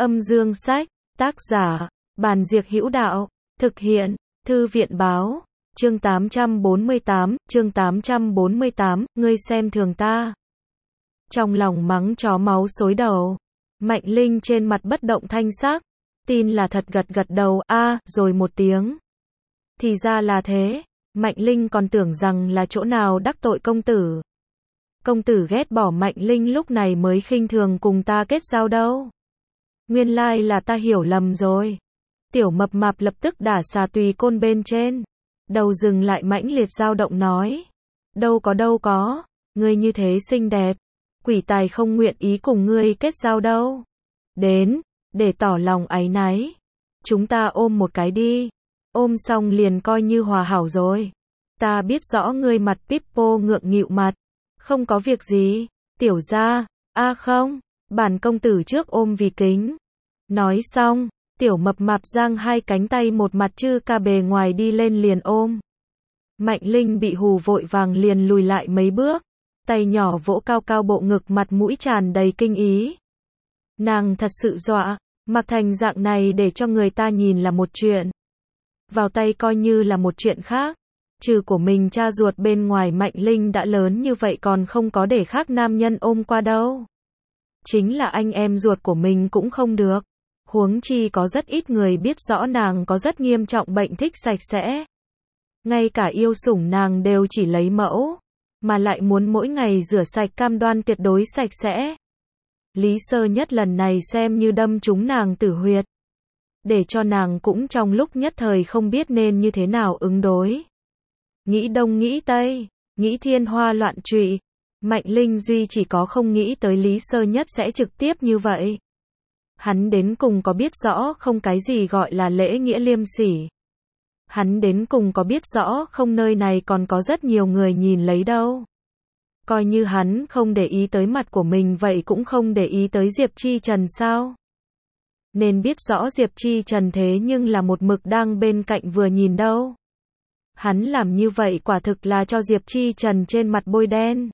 Âm dương sách, tác giả, Bàn Diệc Hữu Đạo, thực hiện, Thư viện Báo, chương 848, ngươi xem thường ta. Trong lòng mắng chó máu xối đầu, Mạnh Linh trên mặt bất động thanh sắc, tin là thật gật gật đầu, rồi một tiếng. Thì ra là thế, Mạnh Linh còn tưởng rằng là chỗ nào đắc tội công tử. Công tử ghét bỏ Mạnh Linh lúc này mới khinh thường cùng ta kết giao đâu. Nguyên lai là ta hiểu lầm rồi. Tiểu mập mạp lập tức đả xà tùy côn bên trên. Đầu dừng lại mãnh liệt dao động nói. Đâu có, ngươi như thế xinh đẹp. Quỷ tài không nguyện ý cùng ngươi kết giao đâu. Đến, để tỏ lòng áy náy. Chúng ta ôm một cái đi. Ôm xong liền coi như hòa hảo rồi. Ta biết rõ ngươi mặt Pippo ngượng nghịu mặt. Không có việc gì. Tiểu gia, không. Bản công tử trước ôm vì kính. Nói xong, tiểu mập mạp giang hai cánh tay một mặt chư ca bề ngoài đi lên liền ôm. Mạnh Linh bị hù vội vàng liền lùi lại mấy bước. Tay nhỏ vỗ cao cao bộ ngực, mặt mũi tràn đầy kinh ý. Nàng thật sự dọa, mặc thành dạng này để cho người ta nhìn là một chuyện. Vào tay coi như là một chuyện khác. Trừ của mình cha ruột bên ngoài Mạnh Linh đã lớn như vậy còn không có để khác nam nhân ôm qua đâu. Chính là anh em ruột của mình cũng không được. Huống chi có rất ít người biết rõ nàng có rất nghiêm trọng bệnh thích sạch sẽ. Ngay cả yêu sủng nàng đều chỉ lấy mẫu, mà lại muốn mỗi ngày rửa sạch cam đoan tuyệt đối sạch sẽ. Lý Sơ Nhất lần này xem như đâm trúng nàng tử huyệt. Để cho nàng cũng trong lúc nhất thời không biết nên như thế nào ứng đối. Nghĩ đông nghĩ tây, nghĩ thiên hoa loạn trụy. Mạnh Linh duy chỉ có không nghĩ tới Lý Sơ Nhất sẽ trực tiếp như vậy. Hắn đến cùng có biết rõ không cái gì gọi là lễ nghĩa liêm sỉ. Hắn đến cùng có biết rõ không nơi này còn có rất nhiều người nhìn lấy đâu. Coi như hắn không để ý tới mặt của mình vậy cũng không để ý tới Diệp Chi Trần sao. Nên biết rõ Diệp Chi Trần thế nhưng là một mực đang bên cạnh vừa nhìn đâu. Hắn làm như vậy quả thực là cho Diệp Chi Trần trên mặt bôi đen.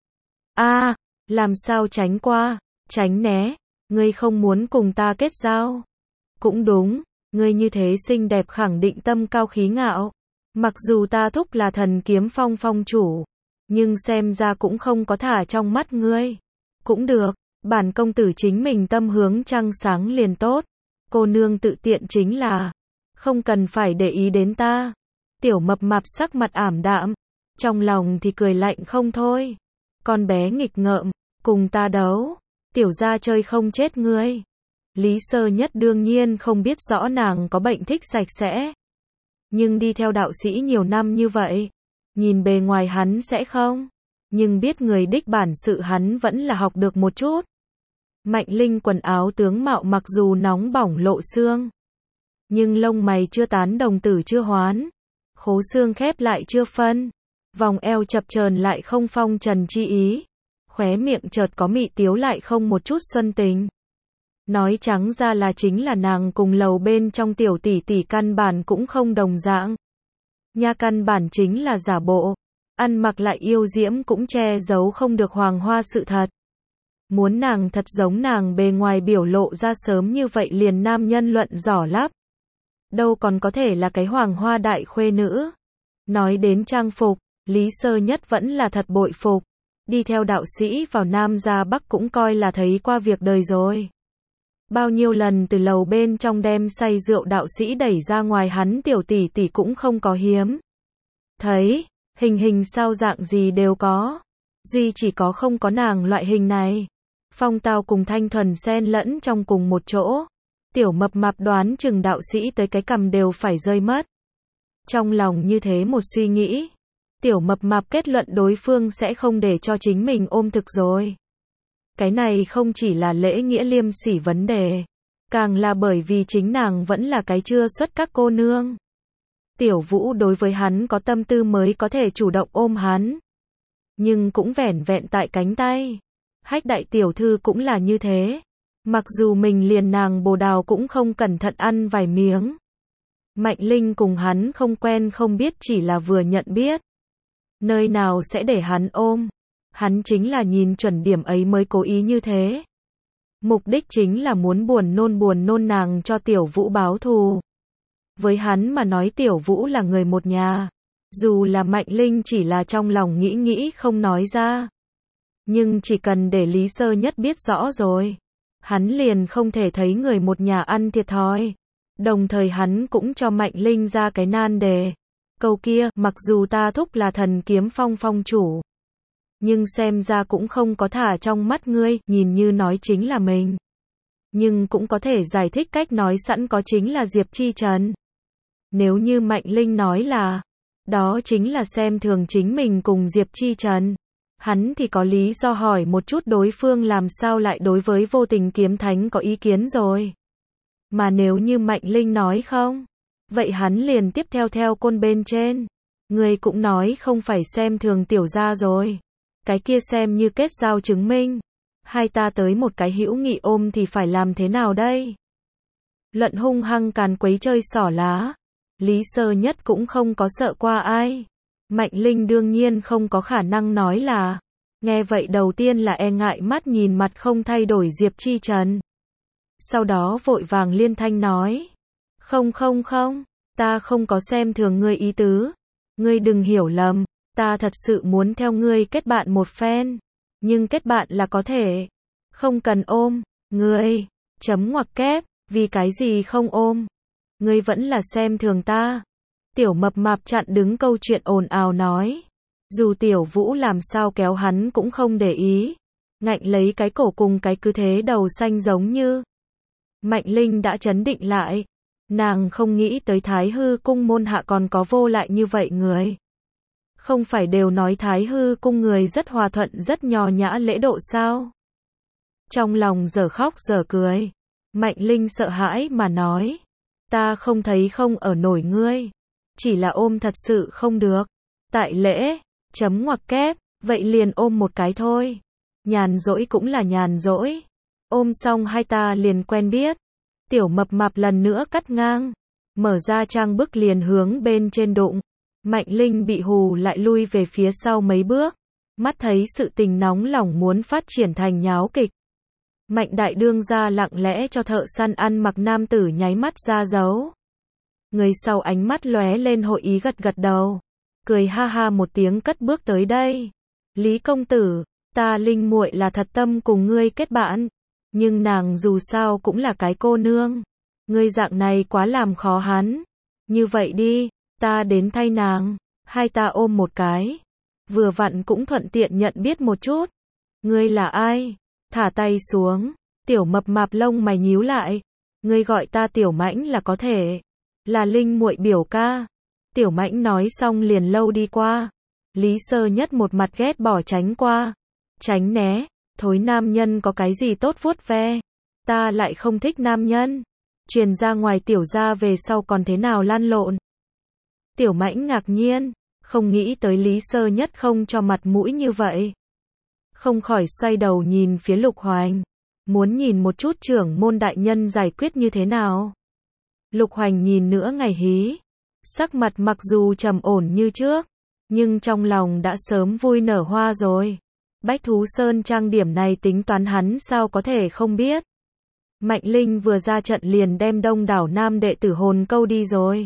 Làm sao tránh qua, tránh né, ngươi không muốn cùng ta kết giao. Cũng đúng, ngươi như thế xinh đẹp khẳng định tâm cao khí ngạo. Mặc dù ta thúc là Thần Kiếm Phong phong chủ, nhưng xem ra cũng không có thả trong mắt ngươi. Cũng được, bản công tử chính mình tâm hướng trăng sáng liền tốt. Cô nương tự tiện chính là, không cần phải để ý đến ta. Tiểu mập mạp sắc mặt ảm đạm, trong lòng thì cười lạnh không thôi. Con bé nghịch ngợm, cùng ta đấu, tiểu gia chơi không chết ngươi. Lý Sơ Nhất đương nhiên không biết rõ nàng có bệnh thích sạch sẽ. Nhưng đi theo đạo sĩ nhiều năm như vậy, nhìn bề ngoài hắn sẽ không. Nhưng biết người đích bản sự hắn vẫn là học được một chút. Mạnh Linh quần áo tướng mạo mặc dù nóng bỏng lộ xương. Nhưng lông mày chưa tán, đồng tử chưa hoán. Khố xương khép lại chưa phân. Vòng eo chập chờn lại không phong trần chi ý. Khóe miệng chợt có mị tiếu lại không một chút xuân tình. Nói trắng ra là chính là nàng cùng lầu bên trong tiểu tỷ tỷ căn bản cũng không đồng dạng. Nha, căn bản chính là giả bộ. Ăn mặc lại yêu diễm cũng che giấu không được hoàng hoa sự thật. Muốn nàng thật giống nàng bề ngoài biểu lộ ra sớm như vậy liền nam nhân luận giỏ lắp. Đâu còn có thể là cái hoàng hoa đại khuê nữ. Nói đến trang phục, Lý Sơ Nhất vẫn là thật bội phục. Đi theo đạo sĩ vào Nam ra Bắc cũng coi là thấy qua việc đời rồi. Bao nhiêu lần từ lầu bên trong đem say rượu đạo sĩ đẩy ra ngoài hắn tiểu tỷ tỷ cũng không có hiếm. Thấy, hình sao dạng gì đều có. Duy chỉ có không có nàng loại hình này. Phong tao cùng thanh thuần xen lẫn trong cùng một chỗ. Tiểu mập mạp đoán chừng đạo sĩ tới cái cằm đều phải rơi mất. Trong lòng như thế một suy nghĩ. Tiểu mập mạp kết luận đối phương sẽ không để cho chính mình ôm thực rồi. Cái này không chỉ là lễ nghĩa liêm sỉ vấn đề. Càng là bởi vì chính nàng vẫn là cái chưa xuất các cô nương. Tiểu Vũ đối với hắn có tâm tư mới có thể chủ động ôm hắn. Nhưng cũng vẻn vẹn tại cánh tay. Hách đại tiểu thư cũng là như thế. Mặc dù mình liền nàng bồ đào cũng không cẩn thận ăn vài miếng. Mạnh Linh cùng hắn không quen không biết chỉ là vừa nhận biết. Nơi nào sẽ để hắn ôm. Hắn chính là nhìn chuẩn điểm ấy mới cố ý như thế. Mục đích chính là muốn buồn nôn nàng cho Tiểu Vũ báo thù. Với hắn mà nói Tiểu Vũ là người một nhà. Dù là Mạnh Linh chỉ là trong lòng nghĩ không nói ra. Nhưng chỉ cần để Lý Sơ Nhất biết rõ rồi. Hắn liền không thể thấy người một nhà ăn thiệt thòi. Đồng thời hắn cũng cho Mạnh Linh ra cái nan đề. Câu kia, mặc dù ta thúc là thần kiếm phong phong chủ. Nhưng xem ra cũng không có thả trong mắt ngươi, nhìn như nói chính là mình. Nhưng cũng có thể giải thích cách nói sẵn có chính là Diệp Chi Trần. Nếu như Mạnh Linh nói là, đó chính là xem thường chính mình cùng Diệp Chi Trần. Hắn thì có lý do hỏi một chút đối phương làm sao lại đối với Vô Tình Kiếm Thánh có ý kiến rồi. Mà nếu như Mạnh Linh nói không, vậy hắn liền tiếp theo côn bên trên. Người cũng nói không phải xem thường tiểu gia rồi. Cái kia xem như kết giao chứng minh. Hai ta tới một cái hữu nghị ôm thì phải làm thế nào đây? Luận hung hăng càn quấy chơi xỏ lá. Lý Sơ Nhất cũng không có sợ qua ai. Mạnh Linh đương nhiên không có khả năng nói là. Nghe vậy đầu tiên là e ngại mắt nhìn mặt không thay đổi Diệp Chi Trần. Sau đó vội vàng liên thanh nói. Không, ta không có xem thường ngươi ý tứ. Ngươi đừng hiểu lầm, ta thật sự muốn theo ngươi kết bạn một phen. Nhưng kết bạn là có thể. Không cần ôm, ngươi, chấm ngoặc kép, vì cái gì không ôm. Ngươi vẫn là xem thường ta. Tiểu Mập Mạp chặn đứng câu chuyện ồn ào nói. Dù Tiểu Vũ làm sao kéo hắn cũng không để ý. Ngạnh lấy cái cổ cùng cái cứ thế đầu xanh giống như. Mạnh Linh đã trấn định lại. Nàng không nghĩ tới Thái Hư cung môn hạ còn có vô lại như vậy người. Không phải đều nói Thái Hư cung người rất hòa thuận rất nhò nhã lễ độ sao? Trong lòng giờ khóc giờ cười. Mạnh Linh sợ hãi mà nói. Ta không thấy không ở nổi ngươi. Chỉ là ôm thật sự không được. Tại lễ, chấm ngoặc kép, vậy liền ôm một cái thôi. Nhàn rỗi cũng là nhàn rỗi. Ôm xong hai ta liền quen biết. Tiểu Mập Mạp lần nữa cắt ngang. Mở ra trang bức liền hướng bên trên đụng. Mạnh Linh bị hù lại lui về phía sau mấy bước. Mắt thấy sự tình nóng lòng muốn phát triển thành nháo kịch. Mạnh đại đương ra lặng lẽ cho thợ săn ăn mặc nam tử nháy mắt ra dấu. Người sau ánh mắt lóe lên hội ý gật đầu. Cười ha ha một tiếng cất bước tới đây. Lý công tử, ta Linh muội là thật tâm cùng ngươi kết bạn. Nhưng nàng dù sao cũng là cái cô nương. Ngươi dạng này quá làm khó hắn. Như vậy đi, ta đến thay nàng. Hai ta ôm một cái. Vừa vặn cũng thuận tiện nhận biết một chút. Ngươi là ai? Thả tay xuống. Tiểu Mập Mạp lông mày nhíu lại. Ngươi gọi ta Tiểu Mãnh là có thể. Là Linh muội biểu ca. Tiểu Mãnh nói xong liền lâu đi qua. Lý Sơ Nhất một mặt ghét bỏ tránh qua. Tránh né. Thối nam nhân có cái gì tốt vuốt ve. Ta lại không thích nam nhân. Truyền ra ngoài tiểu gia về sau còn thế nào lăn lộn. Tiểu Mãnh ngạc nhiên. Không nghĩ tới Lý Sơ Nhất không cho mặt mũi như vậy. Không khỏi xoay đầu nhìn phía Lục Hoành. Muốn nhìn một chút trưởng môn đại nhân giải quyết như thế nào. Lục Hoành nhìn nữa ngày hí. Sắc mặt mặc dù trầm ổn như trước. Nhưng trong lòng đã sớm vui nở hoa rồi. Bách Thú Sơn trang điểm này tính toán hắn sao có thể không biết. Mạnh Linh vừa ra trận liền đem đông đảo nam đệ tử hồn câu đi rồi.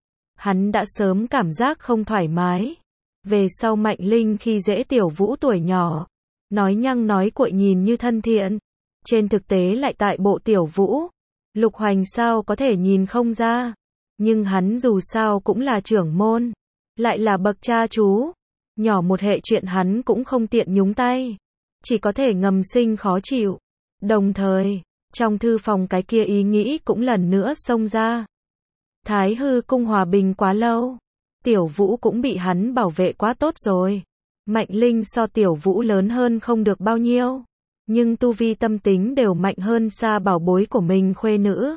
Hắn đã sớm cảm giác không thoải mái. Về sau Mạnh Linh khi dễ Tiểu Vũ tuổi nhỏ. Nói nhăng nói cuội nhìn như thân thiện. Trên thực tế lại tại bộ Tiểu Vũ. Lục Hoành sao có thể nhìn không ra. Nhưng hắn dù sao cũng là trưởng môn. Lại là bậc cha chú. Nhỏ một hệ chuyện hắn cũng không tiện nhúng tay. Chỉ có thể ngầm sinh khó chịu. Đồng thời, trong thư phòng cái kia ý nghĩ cũng lần nữa xông ra. Thái Hư cung hòa bình quá lâu. Tiểu Vũ cũng bị hắn bảo vệ quá tốt rồi. Mạnh Linh so Tiểu Vũ lớn hơn không được bao nhiêu. Nhưng tu vi tâm tính đều mạnh hơn xa bảo bối của mình khuê nữ.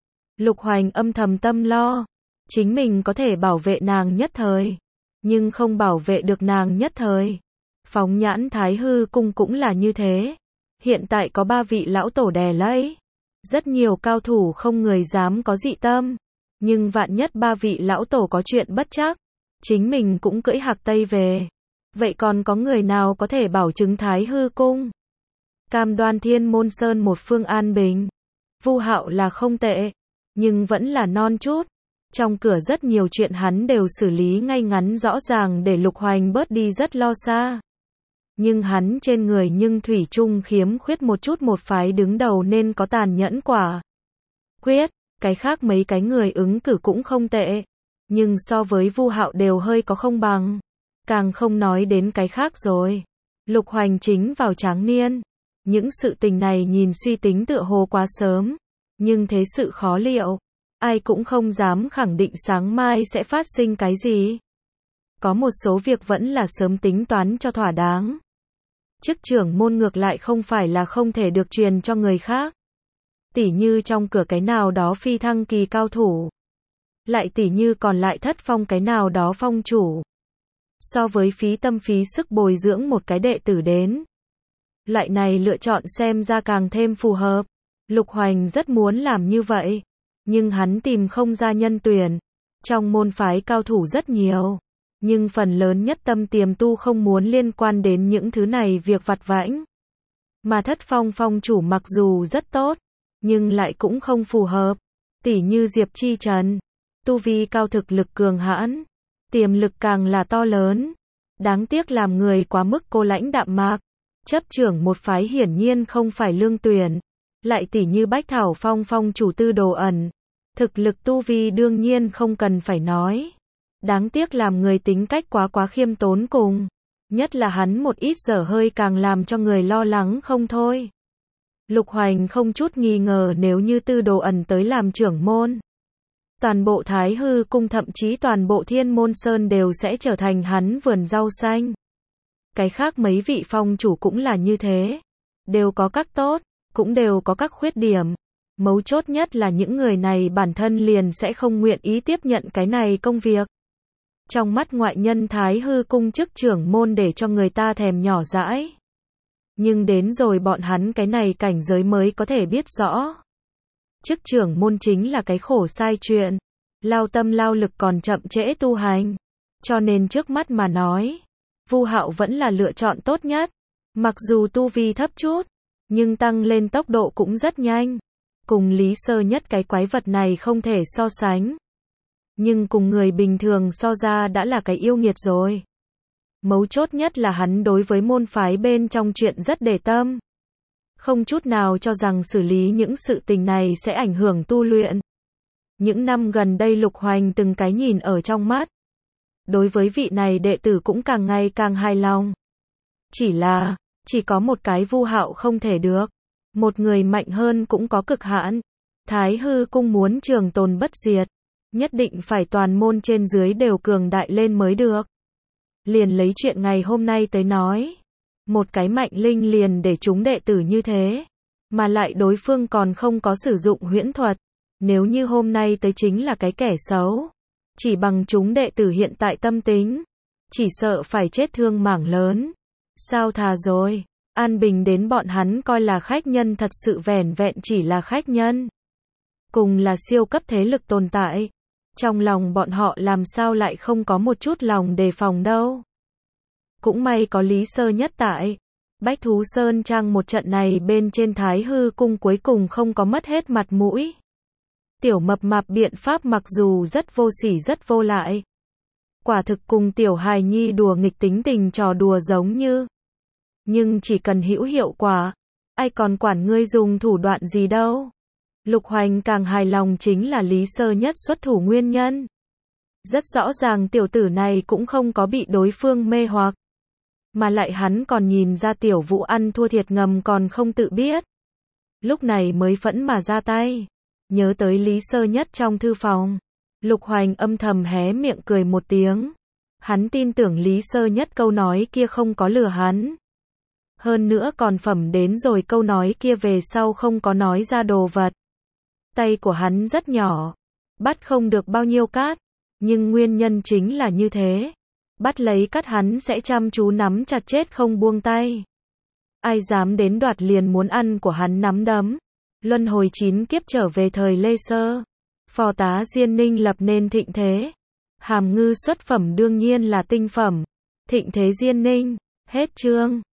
Lục Hoành âm thầm tâm lo. Chính mình có thể bảo vệ nàng nhất thời. Nhưng không bảo vệ được nàng nhất thời. Phóng nhãn Thái Hư cung cũng là như thế. Hiện tại có 3 vị lão tổ đè lấy. Rất nhiều cao thủ không người dám có dị tâm. Nhưng vạn nhất 3 vị lão tổ có chuyện bất trắc. Chính mình cũng cưỡi hạc tây về. Vậy còn có người nào có thể bảo chứng Thái Hư cung? cam đoan Thiên Môn Sơn một phương an bình. Vu Hạo là không tệ, nhưng vẫn là non chút. Trong cửa rất nhiều chuyện hắn đều xử lý ngay ngắn rõ ràng để Lục Hoành bớt đi rất lo xa. Nhưng hắn trên người nhưng thủy chung khiếm khuyết một chút, một phái đứng đầu nên có tàn nhẫn quả quyết. Cái khác mấy cái người ứng cử cũng không tệ, nhưng so với Vu Hạo đều hơi có không bằng. Càng không nói đến cái khác rồi. Lục Hoành chính vào tráng niên. Những sự tình này nhìn suy tính tựa hồ quá sớm, nhưng thế sự khó liệu. Ai cũng không dám khẳng định sáng mai sẽ phát sinh cái gì. Có một số việc vẫn là sớm tính toán cho thỏa đáng. Chức trưởng môn ngược lại không phải là không thể được truyền cho người khác. Tỉ như trong cửa cái nào đó phi thăng kỳ cao thủ. Lại tỉ như còn lại thất phong cái nào đó phong chủ. So với phí tâm phí sức bồi dưỡng một cái đệ tử đến. Loại này lựa chọn xem ra càng thêm phù hợp. Lục Hoành rất muốn làm như vậy. Nhưng hắn tìm không ra nhân tuyển. Trong môn phái cao thủ rất nhiều. Nhưng phần lớn nhất tâm tiềm tu không muốn liên quan đến những thứ này việc vặt vãnh. Mà thất phong phong chủ mặc dù rất tốt, nhưng lại cũng không phù hợp. Tỉ như Diệp Chi Trần. Tu vi cao, thực lực cường hãn. Tiềm lực càng là to lớn. Đáng tiếc làm người quá mức cô lãnh đạm mạc. Chấp trưởng một phái hiển nhiên không phải lương tuyển. Lại tỉ như Bách Thảo Phong phong chủ Tư Đồ Ẩn. Thực lực tu vi đương nhiên không cần phải nói. Đáng tiếc làm người tính cách quá khiêm tốn cùng. Nhất là hắn một ít dở hơi càng làm cho người lo lắng không thôi. Lục Hoành không chút nghi ngờ nếu như Tư Đồ Ẩn tới làm trưởng môn. Toàn bộ Thái Hư Cung thậm chí toàn bộ Thiên Môn Sơn đều sẽ trở thành hắn vườn rau xanh. Cái khác mấy vị phong chủ cũng là như thế. Đều có các tốt, cũng đều có các khuyết điểm. Mấu chốt nhất là những người này bản thân liền sẽ không nguyện ý tiếp nhận cái này công việc. Trong mắt ngoại nhân Thái Hư Cung chức trưởng môn để cho người ta thèm nhỏ dãi. Nhưng đến rồi bọn hắn cái này cảnh giới mới có thể biết rõ. Chức trưởng môn chính là cái khổ sai chuyện. Lao tâm lao lực còn chậm trễ tu hành. Cho nên trước mắt mà nói, Vu Hạo vẫn là lựa chọn tốt nhất. Mặc dù tu vi thấp chút, nhưng tăng lên tốc độ cũng rất nhanh. Cùng Lý Sơ Nhất cái quái vật này không thể so sánh. Nhưng cùng người bình thường so ra đã là cái yêu nghiệt rồi. Mấu chốt nhất là hắn đối với môn phái bên trong chuyện rất để tâm. Không chút nào cho rằng xử lý những sự tình này sẽ ảnh hưởng tu luyện. Những năm gần đây Lục Hoành từng cái nhìn ở trong mắt. Đối với vị này đệ tử cũng càng ngày càng hài lòng. Chỉ có một cái Vu Hạo không thể được. Một người mạnh hơn cũng có cực hạn. Thái Hư Cung muốn trường tồn bất diệt. Nhất định phải toàn môn trên dưới đều cường đại lên mới được. Liền lấy chuyện ngày hôm nay tới nói. Một cái mạnh linh liền để chúng đệ tử như thế. Mà lại đối phương còn không có sử dụng huyễn thuật. Nếu như hôm nay tới chính là cái kẻ xấu. Chỉ bằng chúng đệ tử hiện tại tâm tính. Chỉ sợ phải chết thương mảng lớn. Sao thà rồi. An bình đến bọn hắn coi là khách nhân thật sự vẻn vẹn chỉ là khách nhân. Cùng là siêu cấp thế lực tồn tại. Trong lòng bọn họ làm sao lại không có một chút lòng đề phòng đâu. Cũng may có Lý Sơ Nhất tại. Bách Thú Sơn Trang một trận này bên trên Thái Hư Cung cuối cùng không có mất hết mặt mũi. Tiểu mập mạp biện pháp mặc dù rất vô sỉ rất vô lại. Quả thực cùng tiểu hài nhi đùa nghịch tính tình trò đùa giống như. Nhưng chỉ cần hữu hiệu quả. Ai còn quản ngươi dùng thủ đoạn gì đâu. Lục Hoành càng hài lòng chính là Lý Sơ Nhất xuất thủ nguyên nhân. Rất rõ ràng tiểu tử này cũng không có bị đối phương mê hoặc. Mà lại hắn còn nhìn ra tiểu Vũ ăn thua thiệt ngầm còn không tự biết. Lúc này mới phẫn mà ra tay. Nhớ tới Lý Sơ Nhất trong thư phòng. Lục Hoành âm thầm hé miệng cười một tiếng. Hắn tin tưởng Lý Sơ Nhất câu nói kia không có lừa hắn. Hơn nữa còn phẩm đến rồi câu nói kia về sau không có nói ra đồ vật. Tay của hắn rất nhỏ. Bắt không được bao nhiêu cát. Nhưng nguyên nhân chính là như thế. Bắt lấy cát hắn sẽ chăm chú nắm chặt chết không buông tay. Ai dám đến đoạt liền muốn ăn của hắn nắm đấm. Luân hồi 9 kiếp trở về thời Lê Sơ. Phò tá Diên Ninh lập nên thịnh thế. Hàm ngư xuất phẩm đương nhiên là tinh phẩm. Thịnh thế Diên Ninh. Hết chương.